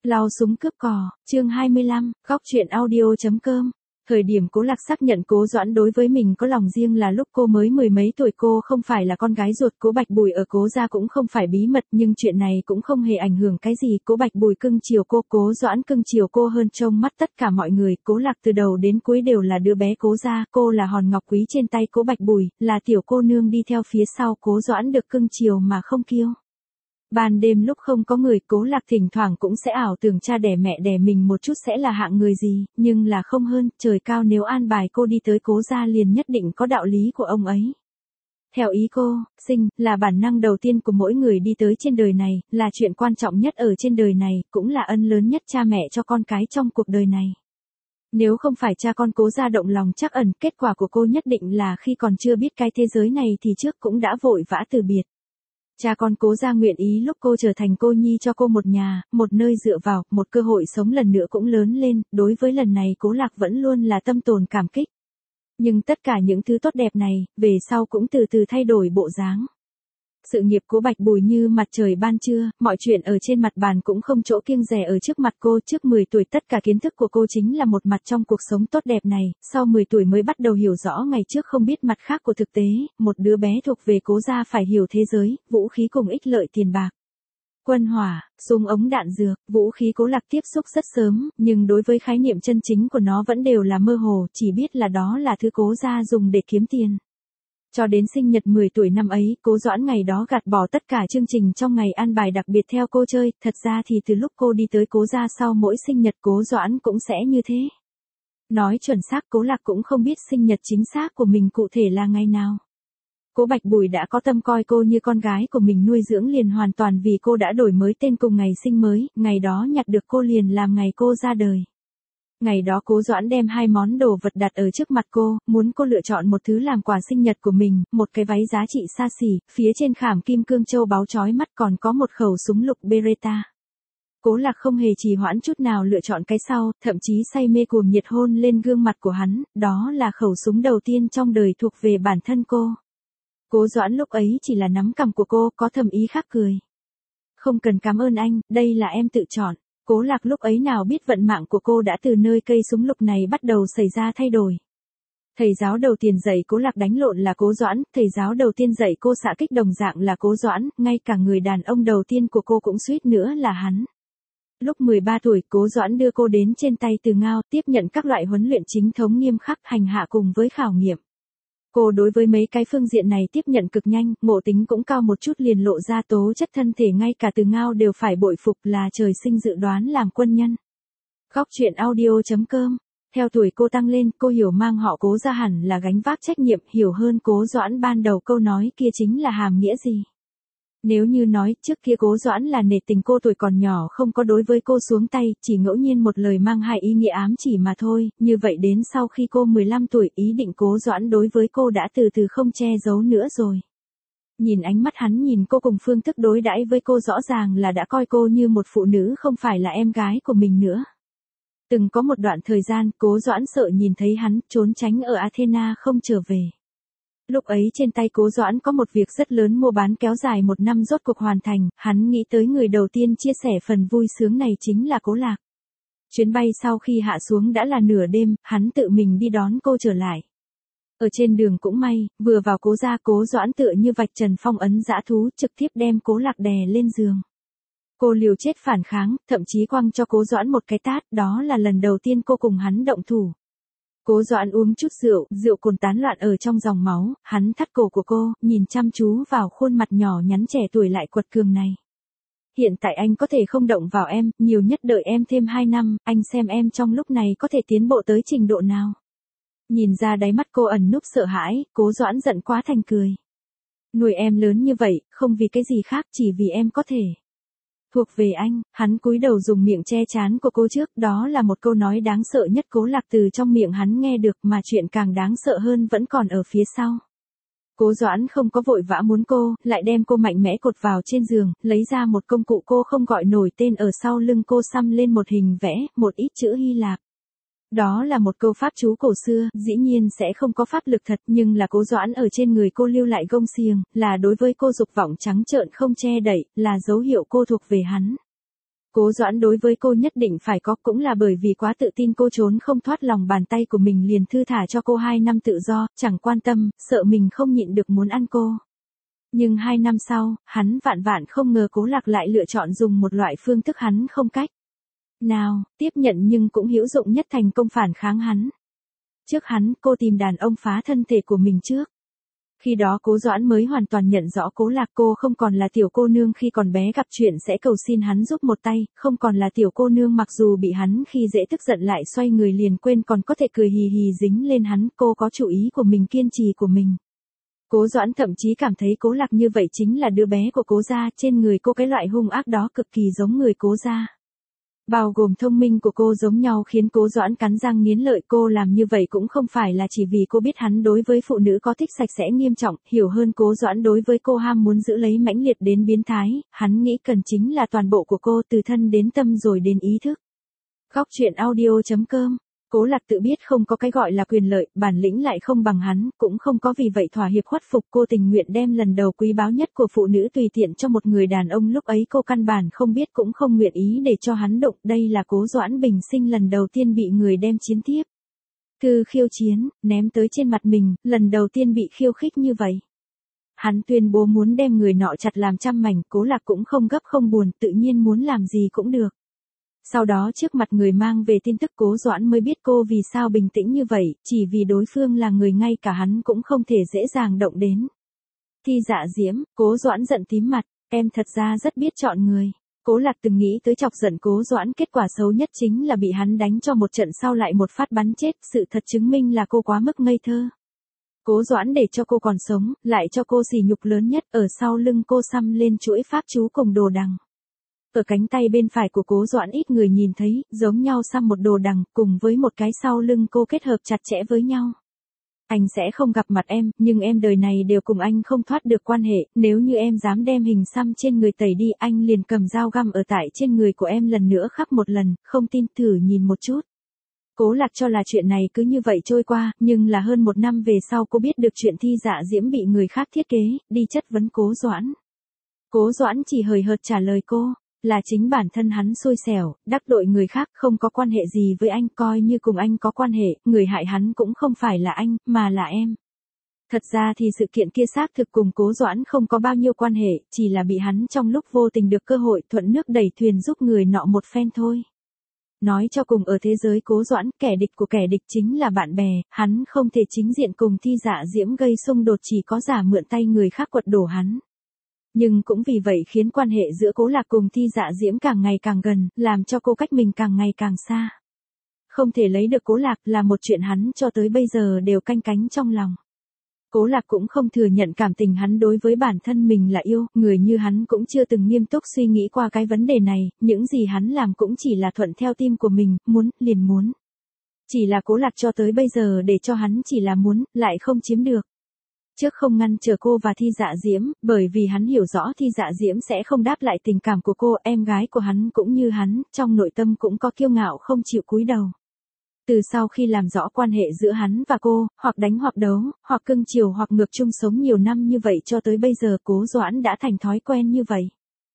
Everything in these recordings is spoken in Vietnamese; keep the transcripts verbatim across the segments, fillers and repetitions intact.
Lao súng cướp cò, chương hai mươi lăm, góc truyện audio chấm com. Thời điểm Cố Lạc xác nhận Cố Doãn đối với mình có lòng riêng là lúc cô mới mười mấy tuổi, cô không phải là con gái ruột Cố Bạch Bùi, ở Cố gia cũng không phải bí mật, nhưng chuyện này cũng không hề ảnh hưởng cái gì. Cố Bạch Bùi cưng chiều cô, Cố Doãn cưng chiều cô hơn trong mắt tất cả mọi người. Cố Lạc từ đầu đến cuối đều là đứa bé Cố gia, cô là hòn ngọc quý trên tay Cố Bạch Bùi, là tiểu cô nương đi theo phía sau. Cố Doãn được cưng chiều mà không kiêu. Ban đêm lúc không có người, Cố Lạc thỉnh thoảng cũng sẽ ảo tưởng cha đẻ mẹ đẻ mình một chút sẽ là hạng người gì, nhưng là không hơn, trời cao nếu an bài cô đi tới Cố gia liền nhất định có đạo lý của ông ấy. Theo ý cô, sinh, là bản năng đầu tiên của mỗi người đi tới trên đời này, là chuyện quan trọng nhất ở trên đời này, cũng là ân lớn nhất cha mẹ cho con cái trong cuộc đời này. Nếu không phải cha con Cố gia động lòng trắc ẩn, kết quả của cô nhất định là khi còn chưa biết cái thế giới này thì trước cũng đã vội vã từ biệt. Cha con Cố gia nguyện ý lúc cô trở thành cô nhi cho cô một nhà, một nơi dựa vào, một cơ hội sống lần nữa cũng lớn lên, đối với lần này Cố Lạc vẫn luôn là tâm tồn cảm kích. Nhưng tất cả những thứ tốt đẹp này, về sau cũng từ từ thay đổi bộ dáng. Sự nghiệp Cố Bạch Bùi như mặt trời ban trưa, mọi chuyện ở trên mặt bàn cũng không chỗ kiêng dè ở trước mặt cô. Trước mười tuổi tất cả kiến thức của cô chính là một mặt trong cuộc sống tốt đẹp này, sau mười tuổi mới bắt đầu hiểu rõ ngày trước không biết mặt khác của thực tế, một đứa bé thuộc về Cố gia phải hiểu thế giới, vũ khí cùng ích lợi tiền bạc. Quân hỏa, súng ống đạn dược, vũ khí Cố Lạc tiếp xúc rất sớm, nhưng đối với khái niệm chân chính của nó vẫn đều là mơ hồ, chỉ biết là đó là thứ Cố gia dùng để kiếm tiền. Cho đến sinh nhật mười tuổi năm ấy, Cố Doãn ngày đó gạt bỏ tất cả chương trình trong ngày an bài đặc biệt theo cô chơi, thật ra thì từ lúc cô đi tới Cố gia sau mỗi sinh nhật Cố Doãn cũng sẽ như thế. Nói chuẩn xác, Cố Lạc cũng không biết sinh nhật chính xác của mình cụ thể là ngày nào. Cố Bạch Bùi đã có tâm coi cô như con gái của mình nuôi dưỡng liền hoàn toàn vì cô đã đổi mới tên cùng ngày sinh mới, ngày đó nhặt được cô liền làm ngày cô ra đời. Ngày đó Cố Doãn đem hai món đồ vật đặt ở trước mặt cô, muốn cô lựa chọn một thứ làm quà sinh nhật của mình, một cái váy giá trị xa xỉ, phía trên khảm kim cương châu báu chói mắt, còn có một khẩu súng lục Beretta. Cố Lạc không hề trì hoãn chút nào lựa chọn cái sau, thậm chí say mê cuồng nhiệt hôn lên gương mặt của hắn, đó là khẩu súng đầu tiên trong đời thuộc về bản thân cô. Cố Doãn lúc ấy chỉ là nắm cằm của cô, có thầm ý khác cười. Không cần cảm ơn anh, đây là em tự chọn. Cố Lạc lúc ấy nào biết vận mạng của cô đã từ nơi cây súng lục này bắt đầu xảy ra thay đổi. Thầy giáo đầu tiên dạy Cố Lạc đánh lộn là Cố Doãn, thầy giáo đầu tiên dạy cô xạ kích đồng dạng là Cố Doãn, ngay cả người đàn ông đầu tiên của cô cũng suýt nữa là hắn. Lúc mười ba tuổi, Cố Doãn đưa cô đến trên tay Từ Ngao, tiếp nhận các loại huấn luyện chính thống nghiêm khắc, hành hạ cùng với khảo nghiệm. Cô đối với mấy cái phương diện này tiếp nhận cực nhanh, ngộ tính cũng cao một chút, liền lộ ra tố chất thân thể ngay cả Từ Ngao đều phải bội phục, là trời sinh dự đoán làm quân nhân. Góc truyện audio chấm com. Theo tuổi cô tăng lên, cô hiểu mang họ Cố ra hẳn là gánh vác trách nhiệm, hiểu hơn Cố Doãn ban đầu câu nói kia chính là hàm nghĩa gì. Nếu như nói trước kia Cố Doãn là nể tình cô tuổi còn nhỏ không có đối với cô xuống tay, chỉ ngẫu nhiên một lời mang hai ý nghĩa ám chỉ mà thôi, như vậy đến sau khi cô mười lăm tuổi, ý định Cố Doãn đối với cô đã từ từ không che giấu nữa rồi. Nhìn ánh mắt hắn nhìn cô cùng phương thức đối đãi với cô rõ ràng là đã coi cô như một phụ nữ không phải là em gái của mình nữa. Từng có một đoạn thời gian, Cố Doãn sợ nhìn thấy hắn, trốn tránh ở Athena không trở về. Lúc ấy trên tay Cố Doãn có một việc rất lớn mua bán kéo dài một năm rốt cuộc hoàn thành, hắn nghĩ tới người đầu tiên chia sẻ phần vui sướng này chính là Cố Lạc. Chuyến bay sau khi hạ xuống đã là nửa đêm, hắn tự mình đi đón cô trở lại. Ở trên đường cũng may, vừa vào Cố gia Cố Doãn tựa như vạch trần phong ấn dã thú, trực tiếp đem Cố Lạc đè lên giường. Cô liều chết phản kháng, thậm chí quăng cho Cố Doãn một cái tát, đó là lần đầu tiên cô cùng hắn động thủ. Cố Doãn uống chút rượu, rượu cồn tán loạn ở trong dòng máu, hắn thắt cổ của cô, nhìn chăm chú vào khuôn mặt nhỏ nhắn trẻ tuổi lại quật cường này. Hiện tại anh có thể không động vào em, nhiều nhất đợi em thêm hai năm, anh xem em trong lúc này có thể tiến bộ tới trình độ nào. Nhìn ra đáy mắt cô ẩn núp sợ hãi, Cố Doãn giận quá thành cười. Nuôi em lớn như vậy, không vì cái gì khác, chỉ vì em có thể. Thuộc về anh, hắn cúi đầu dùng miệng che chán của cô trước, đó là một câu nói đáng sợ nhất Cố Lạc từ trong miệng hắn nghe được, mà chuyện càng đáng sợ hơn vẫn còn ở phía sau. Cố Doãn không có vội vã muốn cô, lại đem cô mạnh mẽ cột vào trên giường, lấy ra một công cụ cô không gọi nổi tên, ở sau lưng cô xăm lên một hình vẽ, một ít chữ Hy Lạp. Đó là một câu pháp chú cổ xưa, dĩ nhiên sẽ không có pháp lực thật, nhưng là Cố Doãn ở trên người cô lưu lại gông xiềng, là đối với cô dục vọng trắng trợn không che đậy, là dấu hiệu cô thuộc về hắn. Cố Doãn đối với cô nhất định phải có, cũng là bởi vì quá tự tin cô trốn không thoát lòng bàn tay của mình liền thư thả cho cô hai năm tự do, chẳng quan tâm, sợ mình không nhịn được muốn ăn cô. Nhưng hai năm sau, hắn vạn vạn không ngờ Cố Lạc lại lựa chọn dùng một loại phương thức hắn không cách nào tiếp nhận nhưng cũng hữu dụng nhất thành công phản kháng hắn. Trước hắn, cô tìm đàn ông phá thân thể của mình trước. Khi đó Cố Doãn mới hoàn toàn nhận rõ Cố Lạc, cô không còn là tiểu cô nương khi còn bé gặp chuyện sẽ cầu xin hắn giúp một tay, không còn là tiểu cô nương mặc dù bị hắn khi dễ tức giận lại xoay người liền quên còn có thể cười hì hì dính lên hắn, cô có chủ ý của mình, kiên trì của mình. Cố Doãn thậm chí cảm thấy Cố Lạc như vậy chính là đứa bé của Cố gia, trên người cô cái loại hung ác đó cực kỳ giống người Cố gia. Bao gồm thông minh của cô giống nhau khiến Cố Doãn cắn răng nghiến lợi, cô làm như vậy cũng không phải là chỉ vì cô biết hắn đối với phụ nữ có thích sạch sẽ nghiêm trọng, hiểu hơn Cố Doãn đối với cô ham muốn giữ lấy mãnh liệt đến biến thái, hắn nghĩ cần chính là toàn bộ của cô từ thân đến tâm rồi đến ý thức. Góc truyện audio chấm com. Cố Lạc tự biết không có cái gọi là quyền lợi, bản lĩnh lại không bằng hắn, cũng không có vì vậy thỏa hiệp khuất phục, cô tình nguyện đem lần đầu quý báu nhất của phụ nữ tùy tiện cho một người đàn ông lúc ấy cô căn bản không biết cũng không nguyện ý để cho hắn đụng, đây là Cố Doãn bình sinh lần đầu tiên bị người đem chiến tiếp. Thư khiêu chiến, ném tới trên mặt mình, lần đầu tiên bị khiêu khích như vậy. Hắn tuyên bố muốn đem người nọ chặt làm trăm mảnh, Cố Lạc cũng không gấp không buồn, tự nhiên muốn làm gì cũng được. Sau đó trước mặt người mang về tin tức Cố Doãn mới biết cô vì sao bình tĩnh như vậy, chỉ vì đối phương là người ngay cả hắn cũng không thể dễ dàng động đến. Thi Dạ Diễm, Cố Doãn giận tím mặt, em thật ra rất biết chọn người. Cố Lạc từng nghĩ tới chọc giận Cố Doãn, kết quả xấu nhất chính là bị hắn đánh cho một trận sau lại một phát bắn chết, sự thật chứng minh là cô quá mức ngây thơ. Cố Doãn để cho cô còn sống, lại cho cô sỉ nhục lớn nhất, ở sau lưng cô xăm lên chuỗi pháp chú cùng đồ đằng. Ở cánh tay bên phải của Cố Doãn ít người nhìn thấy, giống nhau xăm một đồ đằng, cùng với một cái sau lưng cô kết hợp chặt chẽ với nhau. Anh sẽ không gặp mặt em, nhưng em đời này đều cùng anh không thoát được quan hệ, nếu như em dám đem hình xăm trên người tẩy đi, anh liền cầm dao găm ở tại trên người của em lần nữa khắp một lần, không tin thử nhìn một chút. Cố Lạc cho là chuyện này cứ như vậy trôi qua, nhưng là hơn một năm về sau cô biết được chuyện Thi Dạ Diễm bị người khác thiết kế, đi chất vấn Cố Doãn. Cố Doãn chỉ hời hợt trả lời cô. Là chính bản thân hắn xui xẻo, đắc tội người khác, không có quan hệ gì với anh, coi như cùng anh có quan hệ, người hại hắn cũng không phải là anh, mà là em. Thật ra thì sự kiện kia xác thực cùng Cố Doãn không có bao nhiêu quan hệ, chỉ là bị hắn trong lúc vô tình được cơ hội thuận nước đẩy thuyền giúp người nọ một phen thôi. Nói cho cùng ở thế giới Cố Doãn, kẻ địch của kẻ địch chính là bạn bè, hắn không thể chính diện cùng Thi Dạ Diễm gây xung đột, chỉ có giả mượn tay người khác quật đổ hắn. Nhưng cũng vì vậy khiến quan hệ giữa Cố Lạc cùng Thi Dạ Diễm càng ngày càng gần, làm cho cô cách mình càng ngày càng xa. Không thể lấy được Cố Lạc là một chuyện hắn cho tới bây giờ đều canh cánh trong lòng. Cố Lạc cũng không thừa nhận cảm tình hắn đối với bản thân mình là yêu, người như hắn cũng chưa từng nghiêm túc suy nghĩ qua cái vấn đề này, những gì hắn làm cũng chỉ là thuận theo tim của mình, muốn, liền muốn. Chỉ là Cố Lạc cho tới bây giờ để cho hắn chỉ là muốn, lại không chiếm được. Trước không ngăn trở cô và Thi Dạ Diễm, bởi vì hắn hiểu rõ Thi Dạ Diễm sẽ không đáp lại tình cảm của cô, em gái của hắn cũng như hắn, trong nội tâm cũng có kiêu ngạo không chịu cúi đầu. Từ sau khi làm rõ quan hệ giữa hắn và cô, hoặc đánh hoặc đấu, hoặc cưng chiều hoặc ngược chung sống nhiều năm như vậy cho tới bây giờ Cố Doãn đã thành thói quen như vậy.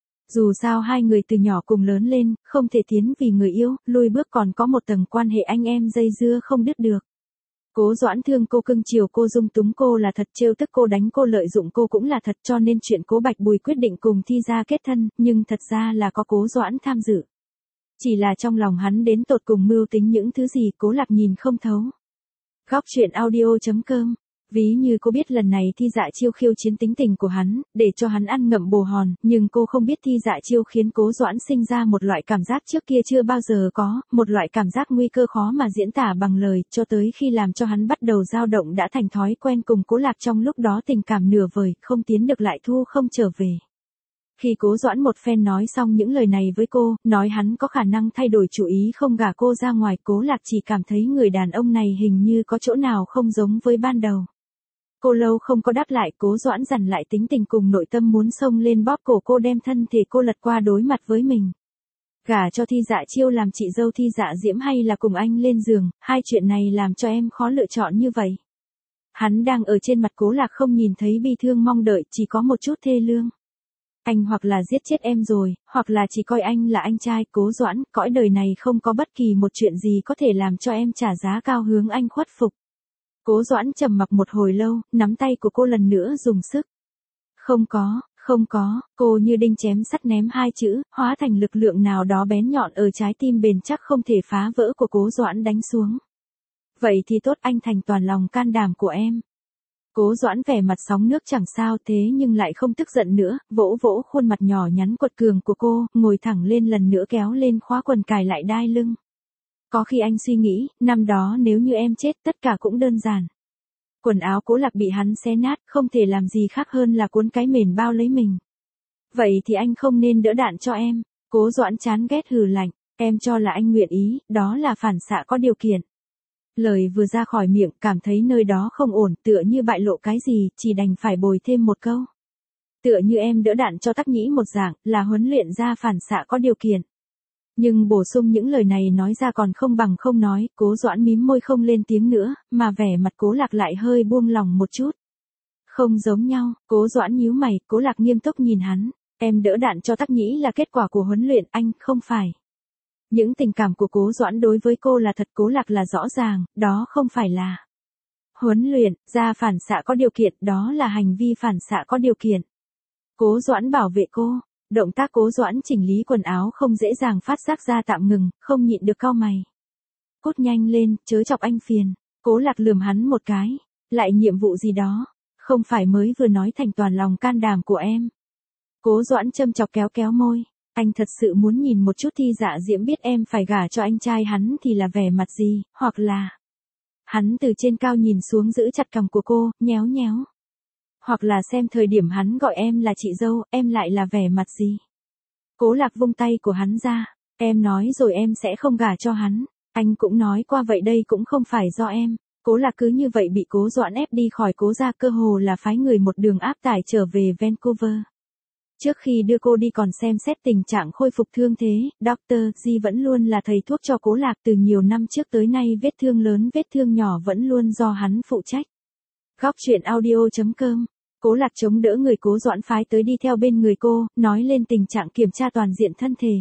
Dù sao hai người từ nhỏ cùng lớn lên, không thể tiến vì người yêu, lùi bước còn có một tầng quan hệ anh em dây dưa không đứt được. Cố Doãn thương cô, cưng chiều cô, dung túng cô là thật, trêu tức cô, đánh cô, lợi dụng cô cũng là thật, cho nên chuyện Cố Bạch Bùi quyết định cùng Thi gia kết thân, nhưng thật ra là có Cố Doãn tham dự. Chỉ là trong lòng hắn đến tột cùng mưu tính những thứ gì Cố Lạc nhìn không thấu. Góc truyện audio chấm com. Ví như cô biết lần này Thi Dạ Chiêu khiêu chiến tính tình của hắn, để cho hắn ăn ngậm bồ hòn, nhưng cô không biết Thi Dạ Chiêu khiến Cố Doãn sinh ra một loại cảm giác trước kia chưa bao giờ có, một loại cảm giác nguy cơ khó mà diễn tả bằng lời, cho tới khi làm cho hắn bắt đầu dao động đã thành thói quen cùng Cố Lạc, trong lúc đó tình cảm nửa vời, không tiến được lại thu không trở về. Khi Cố Doãn một phen nói xong những lời này với cô, nói hắn có khả năng thay đổi chủ ý không gả cô ra ngoài, Cố Lạc chỉ cảm thấy người đàn ông này hình như có chỗ nào không giống với ban đầu. Cô lâu không có đáp lại, Cố Doãn dằn lại tính tình cùng nội tâm muốn xông lên bóp cổ cô, đem thân thể cô lật qua đối mặt với mình. Gả cho Thi Dạ Chiêu làm chị dâu Thi Dạ Diễm hay là cùng anh lên giường, hai chuyện này làm cho em khó lựa chọn như vậy. Hắn đang ở trên mặt Cố Lạc không nhìn thấy bi thương mong đợi, chỉ có một chút thê lương. Anh hoặc là giết chết em rồi, hoặc là chỉ coi anh là anh trai. Cố Doãn, cõi đời này không có bất kỳ một chuyện gì có thể làm cho em trả giá cao hướng anh khuất phục. Cố Doãn trầm mặc một hồi lâu, nắm tay của cô lần nữa dùng sức. Không có, không có, cô như đinh chém sắt ném hai chữ, hóa thành lực lượng nào đó bén nhọn ở trái tim bền chắc không thể phá vỡ của Cố Doãn đánh xuống. Vậy thì tốt, anh thành toàn lòng can đảm của em. Cố Doãn vẻ mặt sóng nước chẳng sao thế nhưng lại không tức giận nữa, vỗ vỗ khuôn mặt nhỏ nhắn quật cường của cô, ngồi thẳng lên lần nữa kéo lên khóa quần cài lại đai lưng. Có khi anh suy nghĩ, năm đó nếu như em chết tất cả cũng đơn giản. Quần áo Cố Lạc bị hắn xé nát, không thể làm gì khác hơn là cuốn cái mền bao lấy mình. Vậy thì anh không nên đỡ đạn cho em. Cố Doãn chán ghét hừ lạnh, em cho là anh nguyện ý, đó là phản xạ có điều kiện. Lời vừa ra khỏi miệng, cảm thấy nơi đó không ổn, tựa như bại lộ cái gì, chỉ đành phải bồi thêm một câu. Tựa như em đỡ đạn cho Tắc Nhĩ một dạng, là huấn luyện ra phản xạ có điều kiện. Nhưng bổ sung những lời này nói ra còn không bằng không nói, Cố Doãn mím môi không lên tiếng nữa, mà vẻ mặt Cố Lạc lại hơi buông lòng một chút. Không giống nhau, Cố Doãn nhíu mày, Cố Lạc nghiêm túc nhìn hắn, em đỡ đạn cho Tắc Nhĩ là kết quả của huấn luyện, anh không phải. Những tình cảm của Cố Doãn đối với cô là thật, Cố Lạc là rõ ràng, đó không phải là huấn luyện, ra phản xạ có điều kiện, đó là hành vi phản xạ có điều kiện. Cố Doãn bảo vệ cô, động tác Cố Doãn chỉnh lý quần áo không dễ dàng phát giác ra tạm ngừng, không nhịn được cau mày. Cút nhanh lên, chớ chọc anh phiền. Cố Lạc lườm hắn một cái, lại nhiệm vụ gì đó, không phải mới vừa nói thành toàn lòng can đảm của em. Cố Doãn châm chọc kéo kéo môi. Anh thật sự muốn nhìn một chút Thi Dạ Diễm biết em phải gả cho anh trai hắn thì là vẻ mặt gì, hoặc là hắn từ trên cao nhìn xuống giữ chặt cằm của cô, nhéo nhéo. Hoặc là xem thời điểm hắn gọi em là chị dâu, em lại là vẻ mặt gì. Cố Lạc vung tay của hắn ra, em nói rồi em sẽ không gả cho hắn, anh cũng nói qua vậy đây cũng không phải do em. Cố Lạc cứ như vậy bị Cố Doãn ép đi khỏi Cố gia, cơ hồ là phái người một đường áp tải trở về Vancouver. Trước khi đưa cô đi còn xem xét tình trạng khôi phục thương thế, doctor G vẫn luôn là thầy thuốc cho Cố Lạc từ nhiều năm trước tới nay, vết thương lớn vết thương nhỏ vẫn luôn do hắn phụ trách. Góc truyện audio chấm com. Cố Lạc chống đỡ người Cố Doãn phái tới đi theo bên người cô, nói lên tình trạng kiểm tra toàn diện thân thể.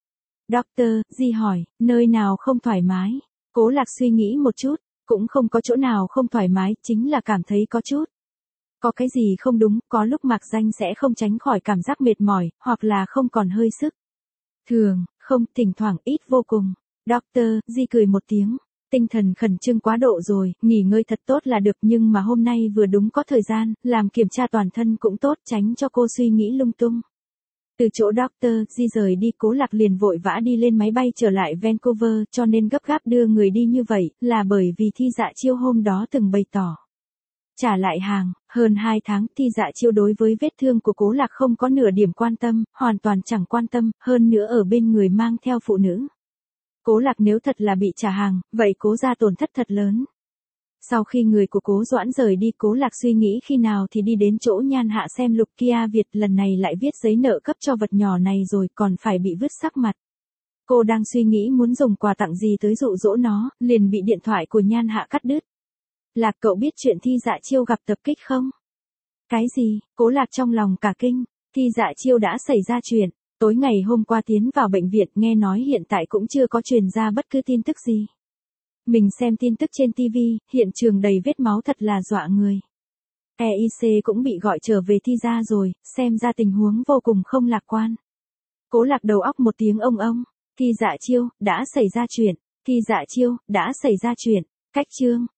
doctor G hỏi, nơi nào không thoải mái? Cố Lạc suy nghĩ một chút, cũng không có chỗ nào không thoải mái, chính là cảm thấy có chút. Có cái gì không đúng, có lúc Mạc Danh sẽ không tránh khỏi cảm giác mệt mỏi, hoặc là không còn hơi sức. Thường, không, thỉnh thoảng ít vô cùng. doctor G cười một tiếng. Tinh thần khẩn trương quá độ rồi, nghỉ ngơi thật tốt là được, nhưng mà hôm nay vừa đúng có thời gian, làm kiểm tra toàn thân cũng tốt, tránh cho cô suy nghĩ lung tung. Từ chỗ doctor G rời đi, Cố Lạc liền vội vã đi lên máy bay trở lại Vancouver, cho nên gấp gáp đưa người đi như vậy, là bởi vì Thi Dạ Chiêu hôm đó từng bày tỏ. Trả lại hàng, hơn hai tháng, Thi Dạ Chiêu đối với vết thương của Cố Lạc không có nửa điểm quan tâm, hoàn toàn chẳng quan tâm, hơn nữa ở bên người mang theo phụ nữ. Cố Lạc nếu thật là bị trả hàng, vậy Cố gia tổn thất thật lớn. Sau khi người của Cố Doãn rời đi, Cố Lạc suy nghĩ khi nào thì đi đến chỗ Nhan Hạ xem Lục Kia Việt, lần này lại viết giấy nợ cấp cho vật nhỏ này rồi còn phải bị vứt sắc mặt. Cô đang suy nghĩ muốn dùng quà tặng gì tới dụ dỗ nó, liền bị điện thoại của Nhan Hạ cắt đứt. Lạc, cậu biết chuyện Thi Dạ Chiêu gặp tập kích không? Cái gì? Cố Lạc trong lòng cả kinh. Thi Dạ Chiêu đã xảy ra chuyện. Tối ngày hôm qua tiến vào bệnh viện, nghe nói hiện tại cũng chưa có truyền ra bất cứ tin tức gì. Mình xem tin tức trên ti vi, hiện trường đầy vết máu thật là dọa người. e i xê cũng bị gọi trở về Thi gia rồi, xem ra tình huống vô cùng không lạc quan. Cố Lạc đầu óc một tiếng ông ông. Thi Dạ Chiêu, đã xảy ra chuyện. Thi Dạ Chiêu, đã xảy ra chuyện. Cách chương.